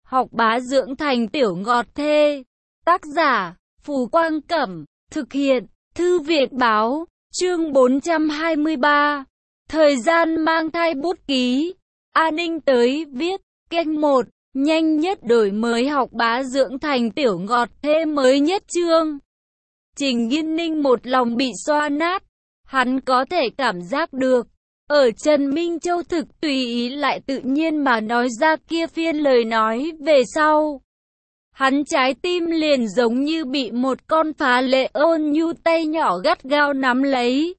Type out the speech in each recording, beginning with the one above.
Học bá dưỡng thành tiểu ngọt thê. Tác giả, Phù Quang Cẩm. Thực hiện, Thư viện Báo. Chương 423. Thời gian mang thai bút ký. An Ninh tới viết. Kênh 1. Nhanh nhất đổi mới học bá dưỡng thành tiểu ngọt thê mới nhất chương. Trình Nghiên Ninh một lòng bị xoa nát. Hắn có thể cảm giác được. Ở Trần Minh Châu thực tùy ý lại tự nhiên mà nói ra kia phiên lời nói về sau. Hắn trái tim liền giống như bị một con phá lệ ôn nhu tay nhỏ gắt gao nắm lấy.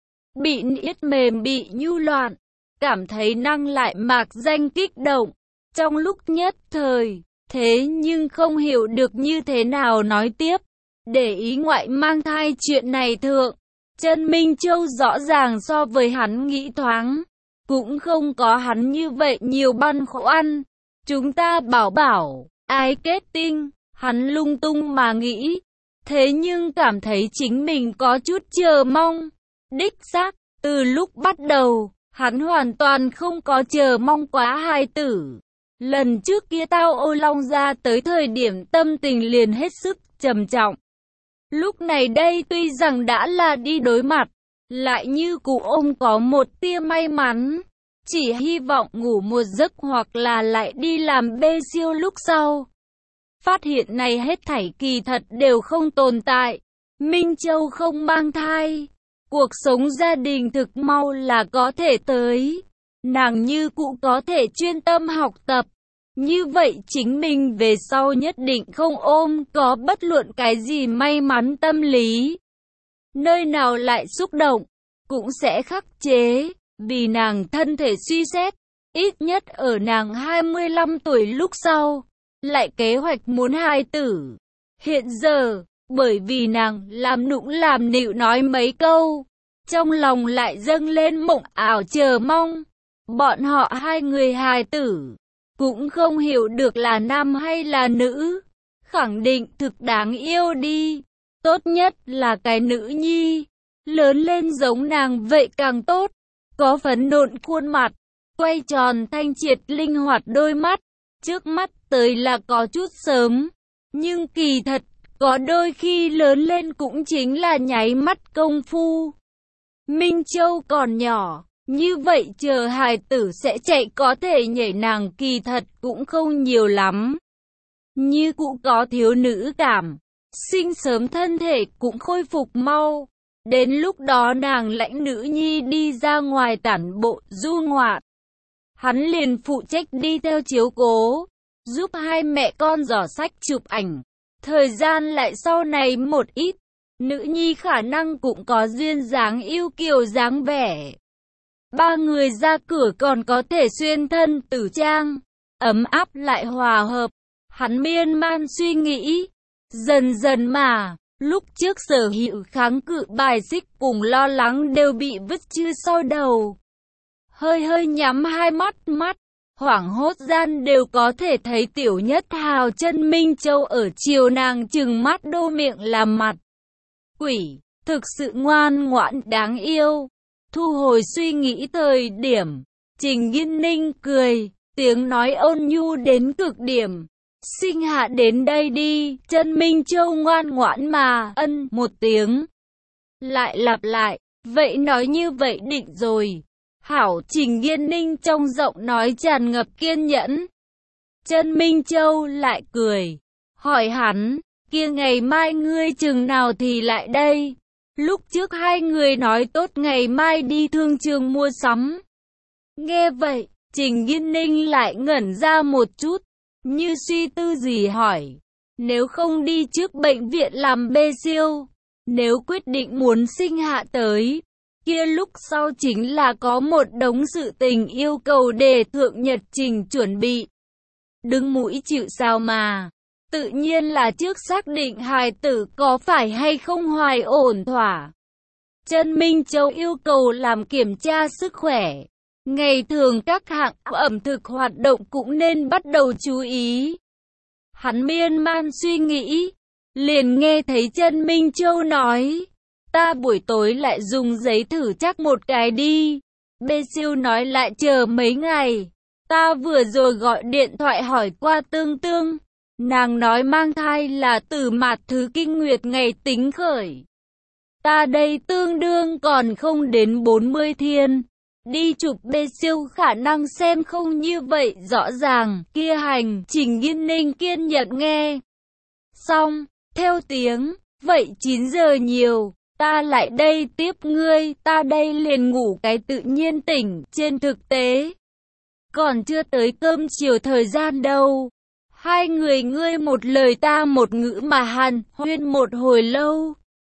Bị niết mềm bị nhu loạn, cảm thấy năng lại mạc danh kích động. Trong lúc nhất thời, thế nhưng không hiểu được như thế nào nói tiếp. Để ý ngoại mang thai chuyện này thượng. Trần Minh Châu rõ ràng so với hắn nghĩ thoáng, cũng không có hắn như vậy nhiều băn khoăn. Chúng ta bảo ái kết tinh, hắn lung tung mà nghĩ, thế nhưng cảm thấy chính mình có chút chờ mong. Đích xác, từ lúc bắt đầu, hắn hoàn toàn không có chờ mong quá hài tử. Lần trước kia tao ô long ra tới thời điểm tâm tình liền hết sức trầm trọng. Lúc này đây tuy rằng đã là đi đối mặt, lại như cụ ông có một tia may mắn. Chỉ hy vọng ngủ một giấc hoặc là lại đi làm bê siêu lúc sau. Phát hiện này hết thảy kỳ thật đều không tồn tại. Minh Châu không mang thai. Cuộc sống gia đình thực mau là có thể tới. Nàng như cụ có thể chuyên tâm học tập. Như vậy chính mình về sau nhất định không ôm có bất luận cái gì may mắn tâm lý. Nơi nào lại xúc động, cũng sẽ khắc chế, vì nàng thân thể suy xét, ít nhất ở nàng 25 tuổi lúc sau, lại kế hoạch muốn hài tử. Hiện giờ, bởi vì nàng làm nũng làm nịu nói mấy câu, trong lòng lại dâng lên mộng ảo chờ mong. Bọn họ hai người hài tử cũng không hiểu được là nam hay là nữ, khẳng định thực đáng yêu đi, tốt nhất là cái nữ nhi, lớn lên giống nàng vậy càng tốt, có phấn nộn khuôn mặt, quay tròn thanh triệt linh hoạt đôi mắt, trước mắt tới là có chút sớm, nhưng kỳ thật, có đôi khi lớn lên cũng chính là nháy mắt công phu. Minh Châu còn nhỏ. Như vậy chờ hài tử sẽ chạy có thể nhảy nàng kỳ thật cũng không nhiều lắm. Như cụ có thiếu nữ cảm, sinh sớm thân thể cũng khôi phục mau. Đến lúc đó nàng lãnh nữ nhi đi ra ngoài tản bộ du ngoạn. Hắn liền phụ trách đi theo chiếu cố, giúp hai mẹ con dò sách chụp ảnh. Thời gian lại sau này một ít, nữ nhi khả năng cũng có duyên dáng yêu kiều dáng vẻ. Ba người ra cửa còn có thể xuyên thân tử trang, ấm áp lại hòa hợp. Hắn miên man suy nghĩ, dần dần mà, lúc trước sở hữu kháng cự bài xích cùng lo lắng đều bị vứt chư sau đầu. Hơi nhắm hai mắt, hoảng hốt gian đều có thể thấy tiểu nhất hào chân Minh Châu ở chiều nàng trừng mắt đô miệng làm mặt. Quỷ, thực sự ngoan ngoãn đáng yêu. Thu hồi suy nghĩ thời điểm, Trình Nghiên Ninh cười, tiếng nói ôn nhu đến cực điểm. Sinh hạ đến đây đi, chân Minh Châu ngoan ngoãn mà, ân một tiếng. Lại lặp lại, vậy nói như vậy định rồi. Hảo, Trình Nghiên Ninh trong giọng nói tràn ngập kiên nhẫn. Chân Minh Châu lại cười, hỏi hắn, kia ngày mai ngươi chừng nào thì lại đây? Lúc trước hai người nói tốt ngày mai đi thương trường mua sắm. Nghe vậy, Trình Nghiên Ninh lại ngẩn ra một chút, như suy tư gì hỏi. Nếu không đi trước bệnh viện làm bê siêu, nếu quyết định muốn sinh hạ tới, kia lúc sau chính là có một đống sự tình yêu cầu để thượng nhật trình chuẩn bị. Đứng mũi chịu sao mà. Tự nhiên là trước xác định hài tử có phải hay không hoài ổn thỏa. Trần Minh Châu yêu cầu làm kiểm tra sức khỏe. Ngày thường các hạng ẩm thực hoạt động cũng nên bắt đầu chú ý. Hắn miên man suy nghĩ, liền nghe thấy Trần Minh Châu nói, ta buổi tối lại dùng giấy thử chắc một cái đi. Bê siêu nói lại chờ mấy ngày. Ta vừa rồi gọi điện thoại hỏi qua Tương Tương. Nàng nói mang thai là từ mạt thứ kinh nguyệt ngày tính khởi. Ta đây tương đương còn không đến 40 thiên. Đi chụp bê siêu khả năng xem không như vậy rõ ràng. Kia hành, Trình Nghiên Ninh kiên nhẫn nghe. Xong, theo tiếng, vậy 9 giờ nhiều, ta lại đây tiếp ngươi, ta đây liền ngủ cái tự nhiên tỉnh, trên thực tế. Còn chưa tới cơm chiều thời gian đâu. Hai người ngươi một lời ta một ngữ mà hàn huyên một hồi lâu.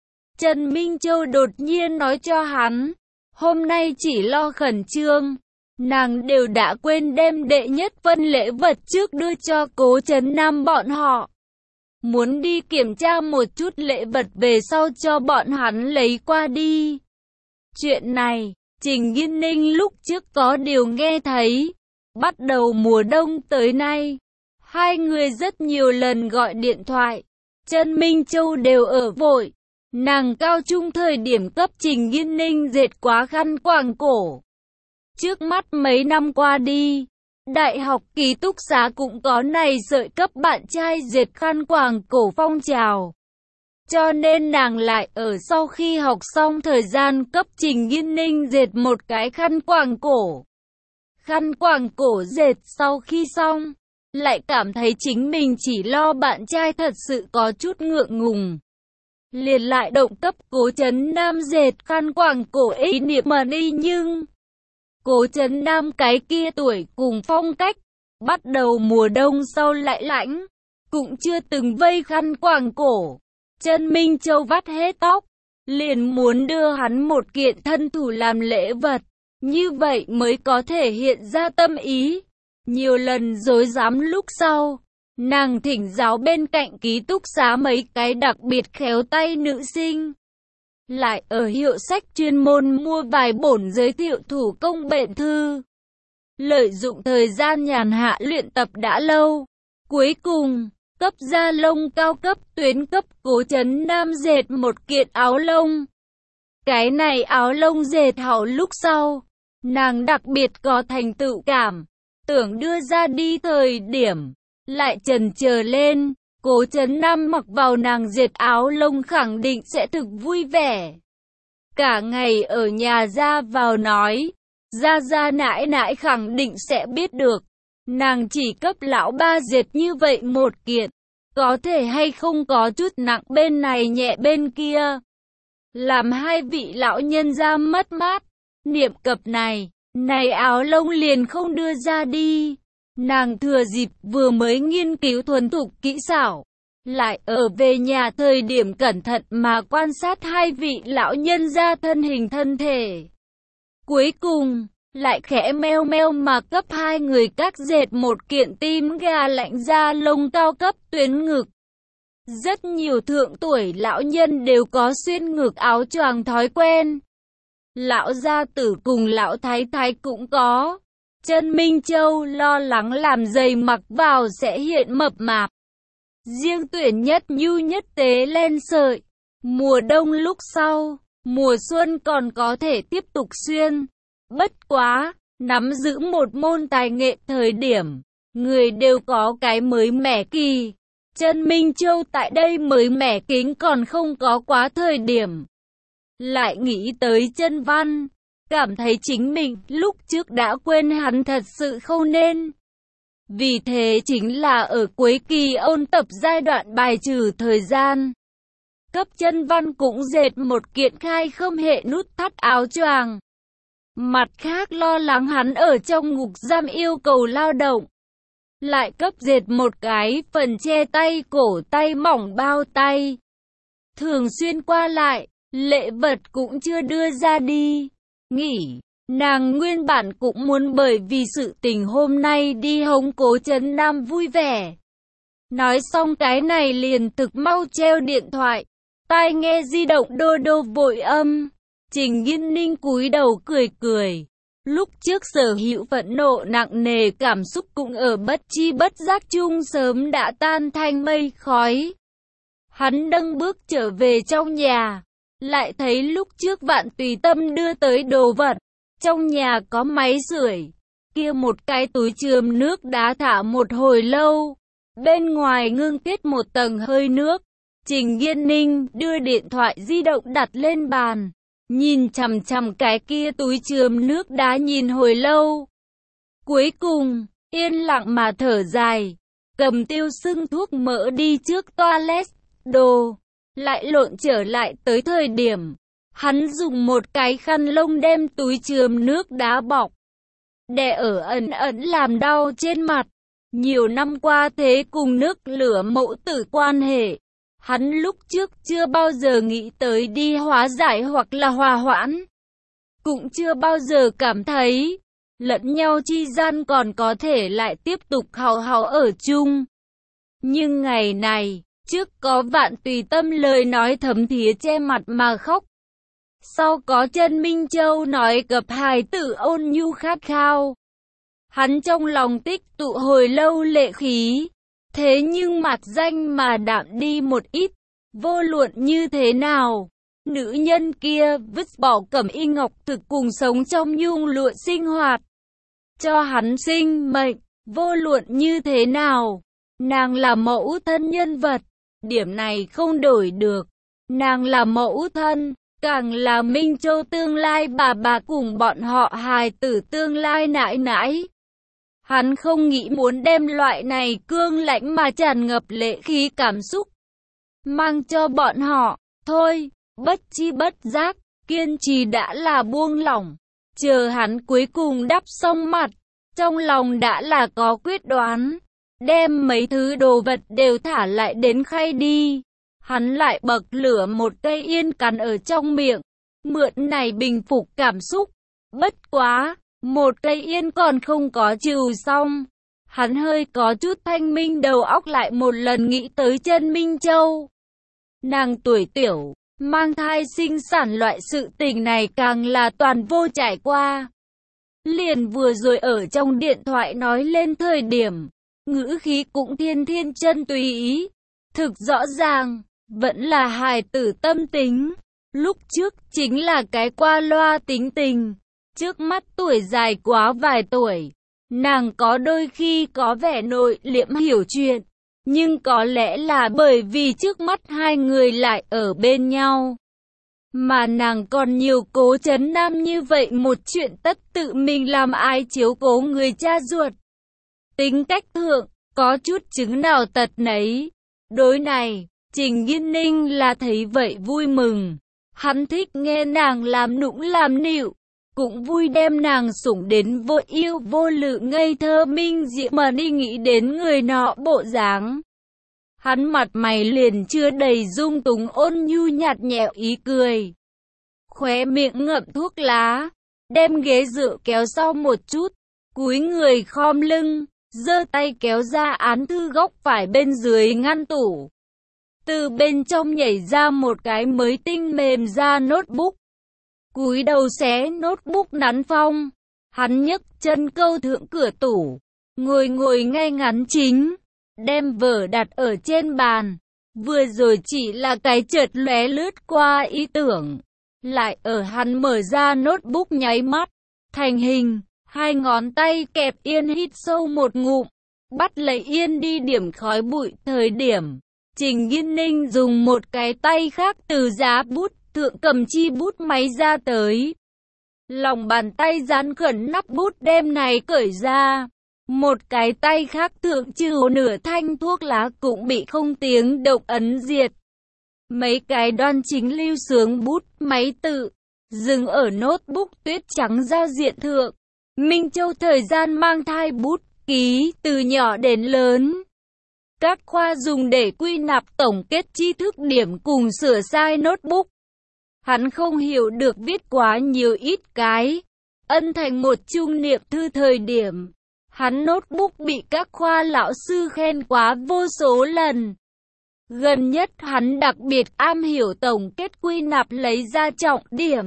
Trần Minh Châu đột nhiên nói cho hắn, hôm nay chỉ lo khẩn trương, nàng đều đã quên đem đệ nhất phân lễ vật trước đưa cho Cố Trấn Nam bọn họ. Muốn đi kiểm tra một chút lễ vật về sau cho bọn hắn lấy qua đi. Chuyện này, Trình Nghiên Ninh lúc trước có điều nghe thấy. Bắt đầu mùa đông tới nay, hai người rất nhiều lần gọi điện thoại. Trần Minh Châu đều ở vội. Nàng cao trung thời điểm cấp Trình Nghiên Ninh dệt quá khăn quàng cổ. Trước mắt mấy năm qua đi, đại học ký túc xá cũng có này sợi cấp bạn trai dệt khăn quàng cổ phong trào. Cho nên nàng lại ở sau khi học xong thời gian cấp Trình Nghiên Ninh dệt một cái khăn quàng cổ. Khăn quàng cổ dệt sau khi xong, lại cảm thấy chính mình chỉ lo bạn trai thật sự có chút ngượng ngùng. Liền lại động cấp Cố Trấn Nam dệt khăn quàng cổ ý niệm mần y nhưng Cố Trấn Nam cái kia tuổi cùng phong cách, bắt đầu mùa đông sau lại lãnh, cũng chưa từng vây khăn quàng cổ. Trần Minh Châu vắt hết tóc, liền muốn đưa hắn một kiện thân thủ làm lễ vật, như vậy mới có thể hiện ra tâm ý. Nhiều lần dối dám lúc sau, nàng thỉnh giáo bên cạnh ký túc xá mấy cái đặc biệt khéo tay nữ sinh. Lại ở hiệu sách chuyên môn mua vài bổn giới thiệu thủ công bệnh thư. Lợi dụng thời gian nhàn hạ luyện tập đã lâu. Cuối cùng, cấp da lông cao cấp tuyến cấp Cố Trấn Nam dệt một kiện áo lông. Cái này áo lông dệt hảo lúc sau, nàng đặc biệt có thành tựu cảm, tưởng đưa ra đi thời điểm, lại chần chờ lên. Cố Trấn Nam mặc vào nàng dệt áo lông khẳng định sẽ thực vui vẻ. Cả ngày ở nhà ra vào nói, ra nãi nãi khẳng định sẽ biết được. Nàng chỉ cấp lão ba dệt như vậy một kiện, có thể hay không có chút nặng bên này nhẹ bên kia. Làm hai vị lão nhân ra mất mát, niệm cập này áo lông liền không đưa ra đi. Nàng thừa dịp vừa mới nghiên cứu thuần thục kỹ xảo, lại ở về nhà thời điểm cẩn thận mà quan sát hai vị lão nhân ra thân hình thân thể. Cuối cùng, lại khẽ meo meo mà cấp hai người các dệt một kiện tím gà lạnh da lông cao cấp tuyến ngực. Rất nhiều thượng tuổi lão nhân đều có xuyên ngực áo choàng thói quen. Lão gia tử cùng lão thái thái cũng có. Trần Minh Châu lo lắng làm giày mặc vào sẽ hiện mập mạp. Riêng tuyển nhất nhu nhất tế len sợi. Mùa đông lúc sau, mùa xuân còn có thể tiếp tục xuyên. Bất quá, nắm giữ một môn tài nghệ thời điểm, người đều có cái mới mẻ kỳ. Trần Minh Châu tại đây mới mẻ kính còn không có quá thời điểm. Lại nghĩ tới Chân Văn, cảm thấy chính mình lúc trước đã quên hắn thật sự không nên. Vì thế chính là ở cuối kỳ ôn tập giai đoạn bài trừ thời gian. Cấp Chân Văn cũng dệt một kiện khai khâm hệ nút thắt áo choàng. Mặt khác lo lắng hắn ở trong ngục giam yêu cầu lao động. Lại cấp dệt một cái phần che tay cổ tay mỏng bao tay. Thường xuyên qua lại, lễ vật cũng chưa đưa ra đi. Nghỉ, nàng nguyên bản cũng muốn bởi vì sự tình hôm nay đi hống Cố Trấn Nam vui vẻ. Nói xong cái này liền thực mau treo điện thoại. Tai nghe di động đô đô vội âm. Trình Nghiên Ninh cúi đầu cười cười. Lúc trước sở hữu phẫn nộ nặng nề cảm xúc cũng ở bất chi bất giác chung sớm đã tan thành mây khói. Hắn đâng bước trở về trong nhà, lại thấy lúc trước Vạn Tùy Tâm đưa tới đồ vật. Trong nhà có máy sưởi, kia một cái túi chườm nước đá thả một hồi lâu. Bên ngoài ngưng kết một tầng hơi nước. Trình Nhiên Ninh đưa điện thoại di động đặt lên bàn. Nhìn chằm chằm cái kia túi chườm nước đá nhìn hồi lâu. Cuối cùng, yên lặng mà thở dài. Cầm tiêu sưng thuốc mỡ đi trước toilet, đồ. Lại lộn trở lại tới thời điểm. Hắn dùng một cái khăn lông đem túi chườm nước đá bọc. Đè ở ẩn ẩn làm đau trên mặt. Nhiều năm qua thế cùng nước lửa mẫu tử quan hệ. Hắn lúc trước chưa bao giờ nghĩ tới đi hóa giải hoặc là hòa hoãn. Cũng chưa bao giờ cảm thấy lẫn nhau chi gian còn có thể lại tiếp tục hào hào ở chung. Nhưng ngày này, trước có Vạn Tùy Tâm lời nói thấm thía che mặt mà khóc. Sau có Trần Minh Châu nói gặp hài tử ôn nhu khát khao. Hắn trong lòng tích tụ hồi lâu lệ khí. Thế nhưng mặt danh mà đạm đi một ít. Vô luận như thế nào, nữ nhân kia vứt bỏ cẩm y ngọc thực cùng sống trong nhung lụa sinh hoạt. Cho hắn sinh mệnh, vô luận như thế nào, nàng là mẫu thân nhân vật, điểm này không đổi được. Nàng là mẫu thân, càng là Minh Châu tương lai bà cùng bọn họ hài tử tương lai nãi nãi. Hắn không nghĩ muốn đem loại này cương lãnh mà tràn ngập lệ khí cảm xúc mang cho bọn họ. Thôi, bất chi bất giác, kiên trì đã là buông lỏng. Chờ hắn cuối cùng đắp xong mặt, trong lòng đã là có quyết đoán. Đem mấy thứ đồ vật đều thả lại đến khay đi. Hắn lại bậc lửa một cây yên cắn ở trong miệng. Mượn này bình phục cảm xúc. Bất quá, một cây yên còn không có trừ xong. Hắn hơi có chút thanh minh đầu óc lại một lần nghĩ tới Trần Minh Châu. Nàng tuổi tiểu, mang thai sinh sản loại sự tình này càng là toàn vô trải qua. Liền vừa rồi ở trong điện thoại nói lên thời điểm, ngữ khí cũng thiên chân tùy ý. Thực rõ ràng, vẫn là hài tử tâm tính. Lúc trước chính là cái qua loa tính tình. Trước mắt tuổi dài quá vài tuổi, nàng có đôi khi có vẻ nội liễm hiểu chuyện. Nhưng có lẽ là bởi vì trước mắt hai người lại ở bên nhau. Mà nàng còn nhiều cố chấn nam như vậy một chuyện tất tự mình làm ai chiếu cố người cha ruột. Tính cách thượng, có chút chứng nào tật nấy. Đối này, Trình Nhiên Ninh là thấy vậy vui mừng. Hắn thích nghe nàng làm nũng làm nịu. Cũng vui đem nàng sủng đến vô yêu vô lự ngây thơ minh diễm mà đi nghĩ đến người nọ bộ dáng. Hắn mặt mày liền chưa đầy dung túng ôn nhu nhạt nhẽo ý cười. Khóe miệng ngậm thuốc lá, đem ghế dựa kéo sau một chút, cúi người khom lưng, giơ tay kéo ra án thư góc phải bên dưới ngăn tủ. Từ bên trong nhảy ra một cái mới tinh mềm da notebook. Cúi đầu xé notebook nắn phong. Hắn nhấc chân câu thượng cửa tủ, ngồi ngay ngắn chính, đem vở đặt ở trên bàn. Vừa rồi chỉ là cái chợt lóe lướt qua ý tưởng, lại ở hắn mở ra notebook nháy mắt, thành hình, hai ngón tay kẹp yên hít sâu một ngụm, bắt lấy yên đi điểm khói bụi thời điểm. Trình Nhiên Ninh dùng một cái tay khác từ giá bút thượng cầm chi bút máy ra tới. Lòng bàn tay dán khẩn nắp bút đem này cởi ra. Một cái tay khác thượng trừ nửa thanh thuốc lá cũng bị không tiếng động ấn diệt. Mấy cái đoan chính lưu sướng bút máy tự dừng ở notebook tuyết trắng giao diện thượng. Minh Châu thời gian mang thai bút ký từ nhỏ đến lớn. Các khoa dùng để quy nạp tổng kết tri thức điểm cùng sửa sai notebook. Hắn không hiểu được viết quá nhiều ít cái. Ân thành một trung niệm thư thời điểm. Hắn notebook bị các khoa lão sư khen quá vô số lần. Gần nhất hắn đặc biệt am hiểu tổng kết quy nạp lấy ra trọng điểm.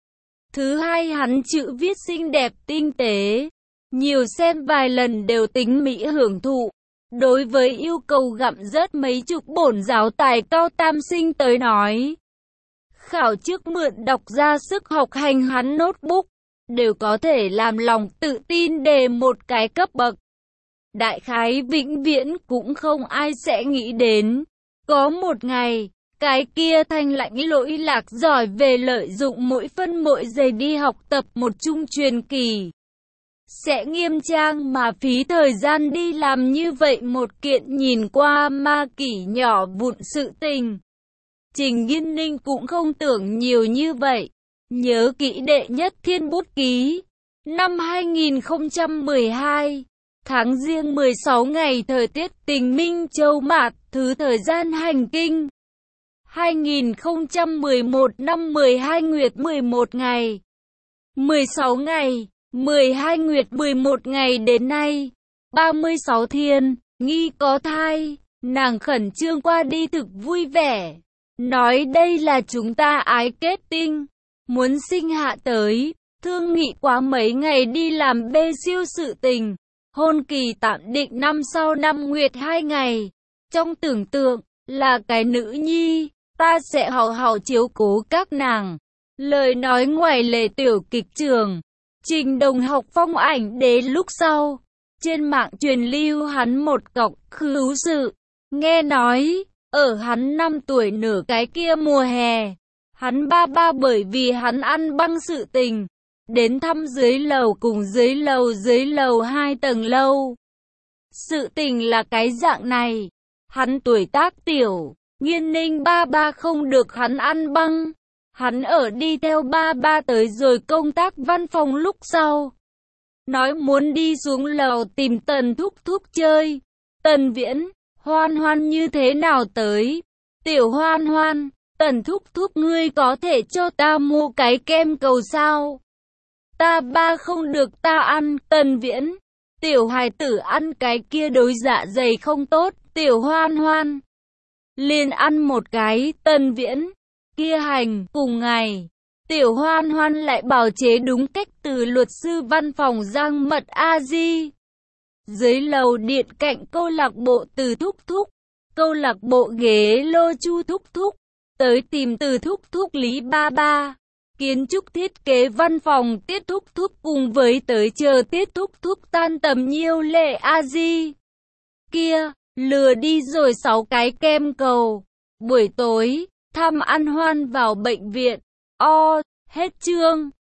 Thứ hai hắn chữ viết xinh đẹp tinh tế. Nhiều xem vài lần đều tính mỹ hưởng thụ. Đối với yêu cầu gặm rớt mấy chục bổn giáo tài cao tam sinh tới nói. Khảo trước mượn đọc ra sức học hành hắn notebook. đều có thể làm lòng tự tin đề một cái cấp bậc. Đại khái vĩnh viễn cũng không ai sẽ nghĩ đến. Có một ngày, cái kia thanh lãnh lỗi lạc giỏi về lợi dụng mỗi phân mỗi giây đi học tập một chung truyền kỳ. Sẽ nghiêm trang mà phí thời gian đi làm như vậy một kiện nhìn qua ma kỷ nhỏ vụn sự tình. Trình Nghiên Ninh cũng không tưởng nhiều như vậy. Nhớ kỹ đệ nhất thiên bút ký. Năm 2012, tháng Giêng 16 ngày thời tiết tình Minh Châu Mạt, thứ thời gian hành kinh. 2011 năm 12 nguyệt 11 ngày. 16 ngày, 12 nguyệt 11 ngày đến nay. 36 thiên, nghi có thai, nàng khẩn trương qua đi thực vui vẻ. Nói đây là chúng ta ái kết tinh, muốn sinh hạ tới, thương nghị quá mấy ngày đi làm bê siêu sự tình. Hôn kỳ tạm định năm sau năm nguyệt 2 ngày. Trong tưởng tượng, là cái nữ nhi, ta sẽ hào hào chiếu cố các nàng. Lời nói ngoài lề tiểu kịch trường. Trình Đồng học phong ảnh đế lúc sau. Trên mạng truyền lưu hắn một cọc khứu sự. Nghe nói, ở hắn 5 tuổi nửa cái kia mùa hè, hắn ba bởi vì hắn ăn băng sự tình, đến thăm dưới lầu cùng dưới lầu 2 tầng lâu. Sự tình là cái dạng này, hắn tuổi tác tiểu, Nghiên Ninh ba không được hắn ăn băng. Hắn ở đi theo ba tới rồi công tác văn phòng lúc sau. Nói muốn đi xuống lầu tìm Tần Thúc Thúc chơi. Tần Viễn, Hoan Hoan như thế nào tới? Tiểu Hoan Hoan, Tần Thúc Thúc ngươi có thể cho ta mua cái kem cầu sao? Ta ba không được ta ăn. Tần Viễn, tiểu hài tử ăn cái kia đối dạ dày không tốt. Tiểu Hoan Hoan, liền ăn một cái. Tần Viễn, kia hành. Cùng ngày, tiểu Hoan Hoan lại bào chế đúng cách từ luật sư văn phòng Giang Mật A Di. Dưới lầu điện cạnh câu lạc bộ Từ Thúc Thúc, câu lạc bộ ghế lô Chu Thúc Thúc, tới tìm Từ Thúc Thúc Lý ba. Kiến trúc thiết kế văn phòng Tiết Thúc Thúc cùng với tới chờ Tiết Thúc Thúc tan tầm Nhiêu Lệ A Di. Kia, lừa đi rồi 6 cái kem cầu. Buổi tối, thăm ăn hoan vào bệnh viện. Hết chương.